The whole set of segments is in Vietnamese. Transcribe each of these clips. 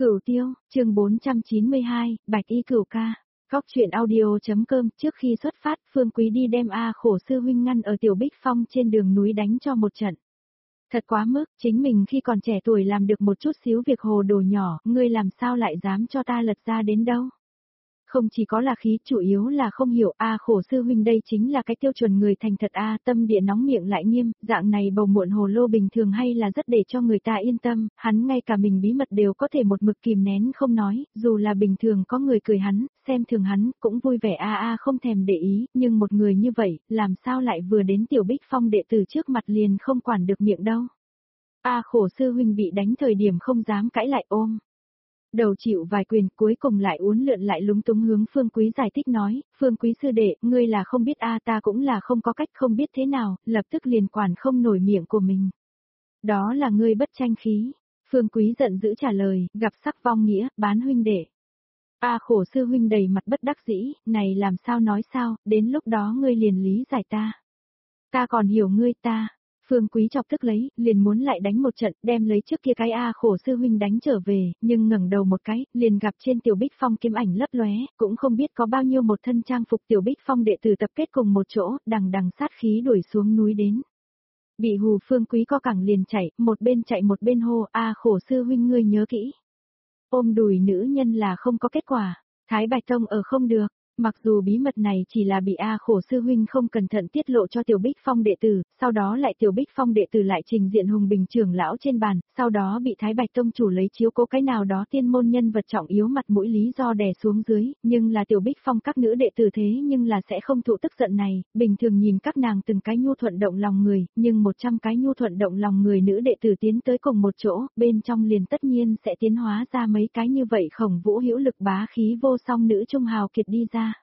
Cửu Tiêu, chương 492, Bạch Y Cửu Ca. Góc truyện audio.com. Trước khi xuất phát, Phương Quý đi đem A Khổ sư huynh ngăn ở Tiểu Bích Phong trên đường núi đánh cho một trận. Thật quá mức, chính mình khi còn trẻ tuổi làm được một chút xíu việc hồ đồ nhỏ, ngươi làm sao lại dám cho ta lật ra đến đâu? Không chỉ có là khí, chủ yếu là không hiểu A Khổ sư huynh đây chính là cái tiêu chuẩn người thành thật A, tâm địa nóng miệng lại nghiêm, dạng này bầu muộn hồ lô bình thường hay là rất để cho người ta yên tâm, hắn ngay cả mình bí mật đều có thể một mực kìm nén không nói, dù là bình thường có người cười hắn, xem thường hắn, cũng vui vẻ không thèm để ý, nhưng một người như vậy, làm sao lại vừa đến Tiểu Bích Phong đệ tử trước mặt liền không quản được miệng đâu. A Khổ sư huynh bị đánh thời điểm không dám cãi lại ôm. Đầu chịu vài quyền, cuối cùng lại uốn lượn lại lúng túng hướng Phương Quý giải thích nói, Phương Quý sư đệ, ngươi là không biết ta cũng là không có cách không biết thế nào, lập tức liền quản không nổi miệng của mình. Đó là ngươi bất tranh khí. Phương Quý giận dữ trả lời, gặp sắc vong nghĩa, bán huynh đệ. A Khổ sư huynh đầy mặt bất đắc dĩ, này làm sao nói sao, đến lúc đó ngươi liền lý giải ta. Ta còn hiểu ngươi ta. Phương Quý chọc tức lấy, liền muốn lại đánh một trận, đem lấy trước kia cái A Khổ sư huynh đánh trở về, nhưng ngẩng đầu một cái, liền gặp trên Tiểu Bích Phong kiếm ảnh lấp lóe, cũng không biết có bao nhiêu một thân trang phục Tiểu Bích Phong đệ tử tập kết cùng một chỗ, đằng đằng sát khí đuổi xuống núi đến. Bị hù Phương Quý co cẳng liền chạy một bên hô, A Khổ sư huynh ngươi nhớ kỹ. Ôm đùi nữ nhân là không có kết quả, Thái Bạch Tông ở không được. Mặc dù bí mật này chỉ là bị A Khổ sư huynh không cẩn thận tiết lộ cho Tiểu Bích Phong đệ tử, sau đó lại Tiểu Bích Phong đệ tử lại trình diện Hùng Bình trưởng lão trên bàn, sau đó bị Thái Bạch Tông chủ lấy chiếu cố cái nào đó tiên môn nhân vật trọng yếu mặt mũi lý do đè xuống dưới, nhưng là Tiểu Bích Phong các nữ đệ tử thế nhưng là sẽ không thụ tức giận này, bình thường nhìn các nàng từng cái nhu thuận động lòng người, nhưng 100 cái nhu thuận động lòng người nữ đệ tử tiến tới cùng một chỗ, bên trong liền tất nhiên sẽ tiến hóa ra mấy cái như vậy Khổng Vũ hữu lực bá khí vô song nữ trung hào kiệt đi ra.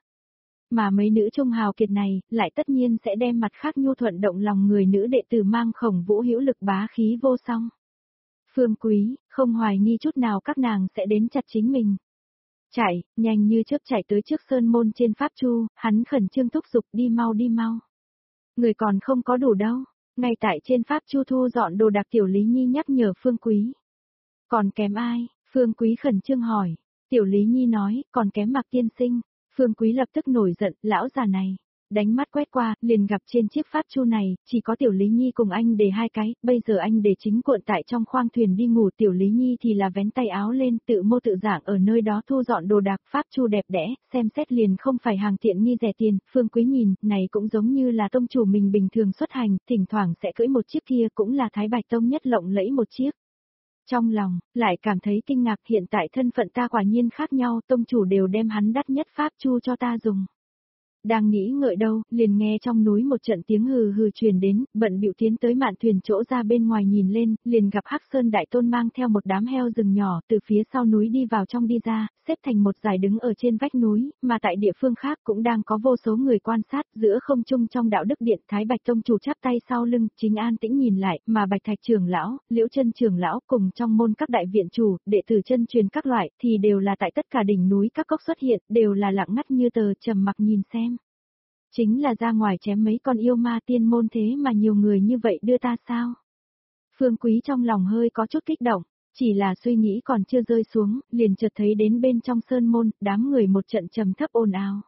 Mà mấy nữ trung hào kiệt này, lại tất nhiên sẽ đem mặt khác nhu thuận động lòng người nữ đệ tử mang Khổng Vũ hữu lực bá khí vô song. Phương Quý, không hoài nghi chút nào các nàng sẽ đến chặt chính mình. Chạy, nhanh như chớp chạy tới trước sơn môn trên pháp chu, hắn khẩn trương thúc giục đi mau đi mau. Người còn không có đủ đâu, ngay tại trên pháp chu thu dọn đồ đạc Tiểu Lý Nhi nhắc nhở Phương Quý. Còn kém ai? Phương Quý khẩn trương hỏi. Tiểu Lý Nhi nói, còn kém Mạc tiên sinh. Phương Quý lập tức nổi giận, lão già này. Đánh mắt quét qua, liền gặp trên chiếc pháp chu này, chỉ có Tiểu Lý Nhi cùng anh để hai cái, bây giờ anh để chính cuộn tại trong khoang thuyền đi ngủ, Tiểu Lý Nhi thì là vén tay áo lên, tự mô tự dạng ở nơi đó thu dọn đồ đạc, pháp chu đẹp đẽ, xem xét liền không phải hàng tiện nghi rẻ tiền, Phương Quý nhìn, này cũng giống như là tông chủ mình bình thường xuất hành, thỉnh thoảng sẽ cưỡi một chiếc kia cũng là Thái Bạch Tông nhất lộng lẫy một chiếc. Trong lòng, lại cảm thấy kinh ngạc hiện tại thân phận ta quả nhiên khác nhau, tông chủ đều đem hắn đắt nhất pháp chu cho ta dùng. Đang nghĩ ngợi đâu, liền nghe trong núi một trận tiếng hừ hừ truyền đến, bận bịu tiến tới mạn thuyền chỗ ra bên ngoài nhìn lên, liền gặp Hắc Sơn Đại Tôn mang theo một đám heo rừng nhỏ từ phía sau núi đi vào trong đi ra, xếp thành một dải đứng ở trên vách núi, mà tại địa phương khác cũng đang có vô số người quan sát, giữa không trung trong đạo đức điện Thái Bạch Tông chủ chắp tay sau lưng, chính an tĩnh nhìn lại, mà Bạch Thạch trưởng lão, Liễu Chân trưởng lão cùng trong môn các đại viện chủ, đệ tử chân truyền các loại, thì đều là tại tất cả đỉnh núi các cốc xuất hiện, đều là lặng ngắt như tờ trầm mặc nhìn xem. Chính là ra ngoài chém mấy con yêu ma tiên môn thế mà nhiều người như vậy đưa ta sao? Phương Quý trong lòng hơi có chút kích động, chỉ là suy nghĩ còn chưa rơi xuống, liền chợt thấy đến bên trong sơn môn, đám người một trận trầm thấp ồn ào.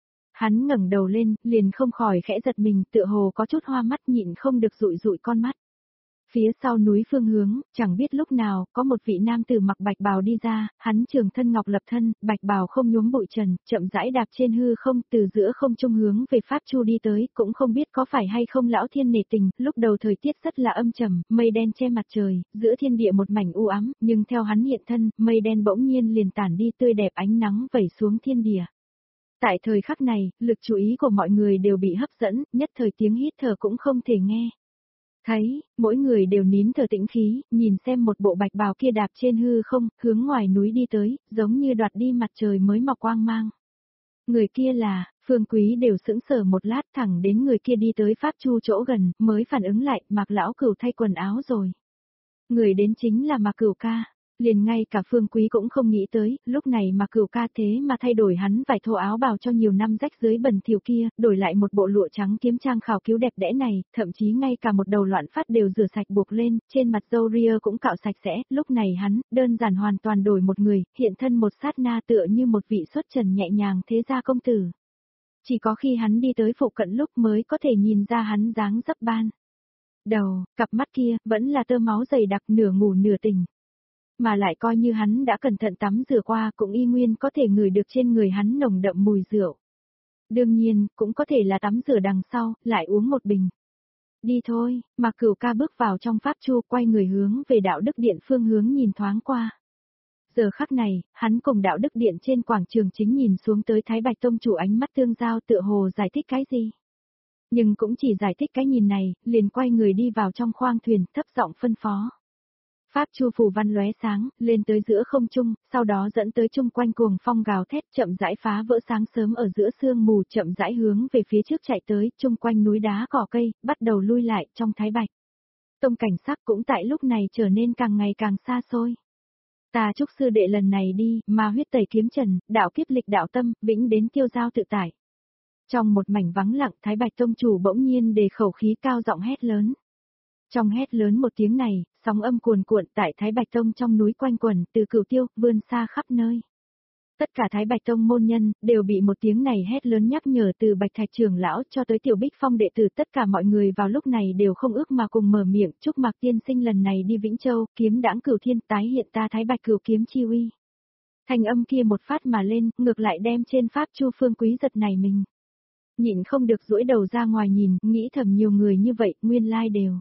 Hắn ngẩng đầu lên, liền không khỏi khẽ giật mình, tựa hồ có chút hoa mắt nhịn không được dụi dụi con mắt. Phía sau núi phương hướng, chẳng biết lúc nào, có một vị nam tử mặc bạch bào đi ra, hắn trường thân ngọc lập thân, bạch bào không nhuốm bụi trần, chậm rãi đạp trên hư không, từ giữa không trung hướng về pháp chu đi tới, cũng không biết có phải hay không lão thiên nể tình, lúc đầu thời tiết rất là âm trầm, mây đen che mặt trời, giữa thiên địa một mảnh u ám, nhưng theo hắn hiện thân, mây đen bỗng nhiên liền tản đi tươi đẹp ánh nắng vẩy xuống thiên địa. Tại thời khắc này, lực chú ý của mọi người đều bị hấp dẫn, nhất thời tiếng hít thở cũng không thể nghe. Thấy, mỗi người đều nín thở tĩnh khí, nhìn xem một bộ bạch bào kia đạp trên hư không, hướng ngoài núi đi tới, giống như đoạt đi mặt trời mới mọc quang mang. Người kia là, Phương Quý đều sững sờ một lát thẳng đến người kia đi tới pháp chu chỗ gần, mới phản ứng lại, Mạc lão Cửu thay quần áo rồi. Người đến chính là Mạc Cửu ca. Liền ngay cả Phương Quý cũng không nghĩ tới, lúc này mà Cửu ca thế mà thay đổi hắn vải thô áo bào cho nhiều năm rách dưới bẩn thỉu kia, đổi lại một bộ lụa trắng kiếm trang khảo cứu đẹp đẽ này, thậm chí ngay cả một đầu loạn phát đều rửa sạch buộc lên, trên mặt râu ria cũng cạo sạch sẽ, lúc này hắn, đơn giản hoàn toàn đổi một người, hiện thân một sát na tựa như một vị xuất trần nhẹ nhàng thế gia công tử. Chỉ có khi hắn đi tới phụ cận lúc mới có thể nhìn ra hắn dáng dấp ban đầu, cặp mắt kia, vẫn là tơ máu dày đặc nửa ngủ nửa tỉnh. Mà lại coi như hắn đã cẩn thận tắm rửa qua cũng y nguyên có thể ngửi được trên người hắn nồng đậm mùi rượu. Đương nhiên, cũng có thể là tắm rửa đằng sau, lại uống một bình. Đi thôi, mà Cửu ca bước vào trong pháp chu quay người hướng về đạo đức điện phương hướng nhìn thoáng qua. Giờ khắc này, hắn cùng đạo đức điện trên quảng trường chính nhìn xuống tới Thái Bạch Tông chủ ánh mắt tương giao tựa hồ giải thích cái gì. Nhưng cũng chỉ giải thích cái nhìn này, liền quay người đi vào trong khoang thuyền, thấp giọng phân phó. Pháp chu phù văn lóe sáng, lên tới giữa không trung, sau đó dẫn tới chung quanh cuồng phong gào thét chậm rãi phá vỡ sáng sớm ở giữa sương mù chậm rãi hướng về phía trước chạy tới, chung quanh núi đá cỏ cây, bắt đầu lui lại trong Thái Bạch Tông cảnh sắc cũng tại lúc này trở nên càng ngày càng xa xôi. Ta chúc sư đệ lần này đi, ma huyết tẩy kiếm trần, đạo kiếp lịch đạo tâm, vĩnh đến tiêu giao tự tại. Trong một mảnh vắng lặng Thái Bạch Tông chủ bỗng nhiên đề khẩu khí cao giọng hét lớn. Trong hét lớn một tiếng này, sóng âm cuồn cuộn tại Thái Bạch Tông trong núi quanh quẩn từ Cửu Tiêu vươn xa khắp nơi. Tất cả Thái Bạch Tông môn nhân đều bị một tiếng này hét lớn nhắc nhở từ Bạch Thạch trưởng lão cho tới Tiểu Bích Phong đệ tử, tất cả mọi người vào lúc này đều không ước mà cùng mở miệng chúc Mạc tiên sinh lần này đi Vĩnh Châu kiếm đãng cửu thiên tái hiện ta Thái Bạch cửu kiếm chi uy. Thanh âm kia một phát mà lên, ngược lại đem trên pháp chu Phương Quý giật này mình. Nhịn không được duỗi đầu ra ngoài nhìn, nghĩ thầm nhiều người như vậy, nguyên lai đều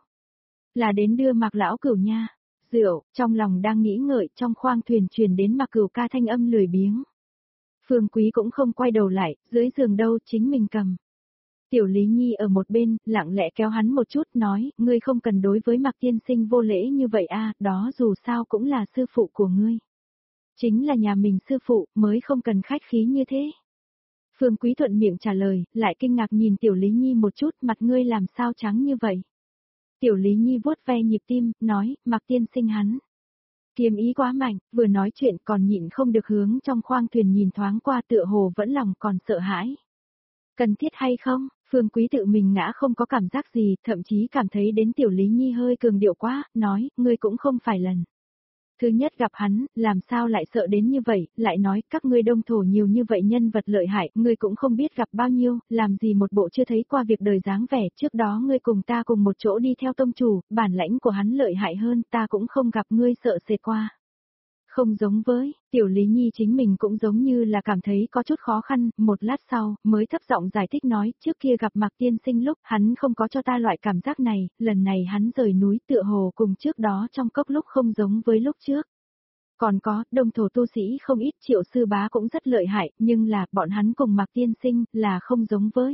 là đến đưa Mạc lão cửu nha. Rượu, trong lòng đang nghĩ ngợi, trong khoang thuyền truyền đến Mạc Cửu ca thanh âm lười biếng. Phương Quý cũng không quay đầu lại, dưới giường đâu chính mình cầm. Tiểu Lý Nhi ở một bên, lặng lẽ kéo hắn một chút, nói, ngươi không cần đối với Mạc tiên sinh vô lễ như vậy a, đó dù sao cũng là sư phụ của ngươi. Chính là nhà mình sư phụ, mới không cần khách khí như thế. Phương Quý thuận miệng trả lời, lại kinh ngạc nhìn Tiểu Lý Nhi một chút, mặt ngươi làm sao trắng như vậy. Tiểu Lý Nhi vuốt ve nhịp tim, nói, Mạc tiên sinh hắn. Kiếm ý quá mạnh, vừa nói chuyện còn nhịn không được hướng trong khoang thuyền nhìn thoáng qua tựa hồ vẫn lòng còn sợ hãi. Cần thiết hay không, Phương Quý tự mình ngã không có cảm giác gì, thậm chí cảm thấy đến Tiểu Lý Nhi hơi cường điệu quá, nói, ngươi cũng không phải lần thứ nhất gặp hắn, làm sao lại sợ đến như vậy, lại nói, các ngươi đông thổ nhiều như vậy nhân vật lợi hại, ngươi cũng không biết gặp bao nhiêu, làm gì một bộ chưa thấy qua việc đời dáng vẻ, trước đó ngươi cùng ta cùng một chỗ đi theo tông chủ, bản lãnh của hắn lợi hại hơn, ta cũng không gặp ngươi sợ sệt qua. Không giống với, Tiểu Lý Nhi chính mình cũng giống như là cảm thấy có chút khó khăn, một lát sau, mới thấp giọng giải thích nói, trước kia gặp Mạc tiên sinh lúc, hắn không có cho ta loại cảm giác này, lần này hắn rời núi tựa hồ cùng trước đó trong cốc lúc không giống với lúc trước. Còn có, đông thổ tu sĩ không ít, Triệu sư bá cũng rất lợi hại, nhưng là, bọn hắn cùng Mạc tiên sinh, là không giống với.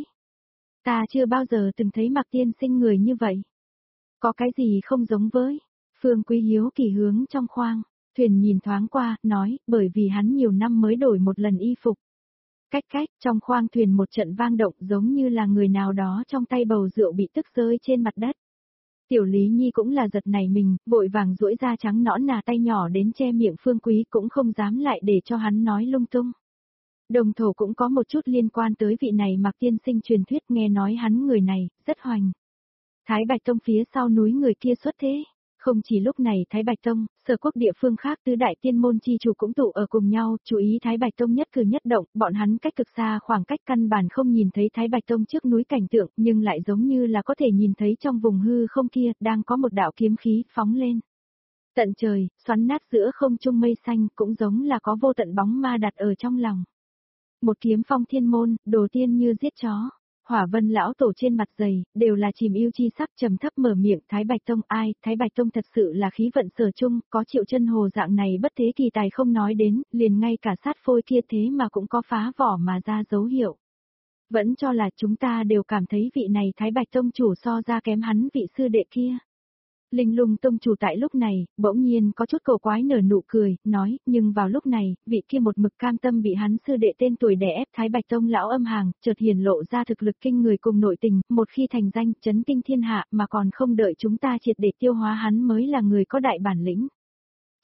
Ta chưa bao giờ từng thấy Mạc tiên sinh người như vậy. Có cái gì không giống với? Phương Quý hiếu kỳ hướng trong khoang thuyền nhìn thoáng qua, nói, bởi vì hắn nhiều năm mới đổi một lần y phục. Cách, trong khoang thuyền một trận vang động giống như là người nào đó trong tay bầu rượu bị tức rơi trên mặt đất. Tiểu Lý Nhi cũng là giật này mình, vội vàng duỗi ra trắng nõn nà tay nhỏ đến che miệng Phương Quý cũng không dám lại để cho hắn nói lung tung. Đồng thổ cũng có một chút liên quan tới vị này Mạc tiên sinh truyền thuyết, nghe nói hắn người này, rất hoành. Thái Bạch Tông phía sau núi người kia xuất thế. Không chỉ lúc này Thái Bạch Tông, sở quốc địa phương khác tứ đại tiên môn chi chủ cũng tụ ở cùng nhau, chú ý Thái Bạch Tông nhất cử nhất động, bọn hắn cách cực xa khoảng cách căn bản không nhìn thấy Thái Bạch Tông trước núi cảnh tượng, nhưng lại giống như là có thể nhìn thấy trong vùng hư không kia, đang có một đạo kiếm khí phóng lên. Tận trời, xoắn nát giữa không trung mây xanh, cũng giống là có vô tận bóng ma đặt ở trong lòng. Một kiếm phong thiên môn, đồ tiên như giết chó. Hỏa Vân lão tổ trên mặt dày, đều là chìm yêu chi sắc, trầm thấp mở miệng, Thái Bạch Tông ai, Thái Bạch Tông thật sự là khí vận sở chung, có Triệu Chân Hồ dạng này bất thế kỳ tài không nói đến, liền ngay cả sát phôi kia thế mà cũng có phá vỏ mà ra dấu hiệu. Vẫn cho là chúng ta đều cảm thấy vị này Thái Bạch Tông chủ so ra kém hắn vị sư đệ kia. Linh Lung Tông chủ tại lúc này, bỗng nhiên có chút cầu quái nở nụ cười, nói, nhưng vào lúc này, vị kia một mực cam tâm bị hắn sư đệ tên tuổi đè ép Thái Bạch Tông lão âm hàng, chợt hiển lộ ra thực lực kinh người cùng nội tình, một khi thành danh, chấn kinh thiên hạ mà còn không đợi chúng ta triệt để tiêu hóa hắn mới là người có đại bản lĩnh.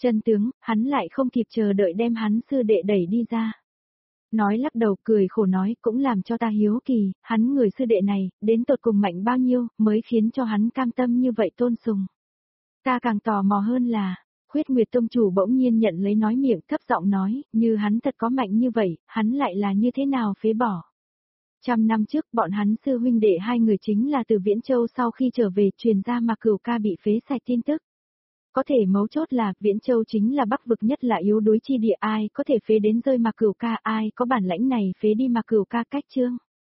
Chân tướng, hắn lại không kịp chờ đợi đem hắn sư đệ đẩy đi ra. Nói lắc đầu cười khổ nói cũng làm cho ta hiếu kỳ, hắn người sư đệ này, đến tột cùng mạnh bao nhiêu, mới khiến cho hắn cam tâm như vậy tôn sùng. Ta càng tò mò hơn là, Khuyết Nguyệt Tông chủ bỗng nhiên nhận lấy nói miệng thấp giọng nói, như hắn thật có mạnh như vậy, hắn lại là như thế nào phế bỏ. 100 năm trước bọn hắn sư huynh đệ hai người chính là từ Viễn Châu sau khi trở về truyền ra Mạc Cửu ca bị phế sạch tin tức. Có thể mấu chốt là Viễn Châu chính là bắc vực nhất là yếu đuối chi địa, ai có thể phế đến rơi Mạc Cửu ca, ai có bản lãnh này phế đi Mạc Cửu ca cách chương.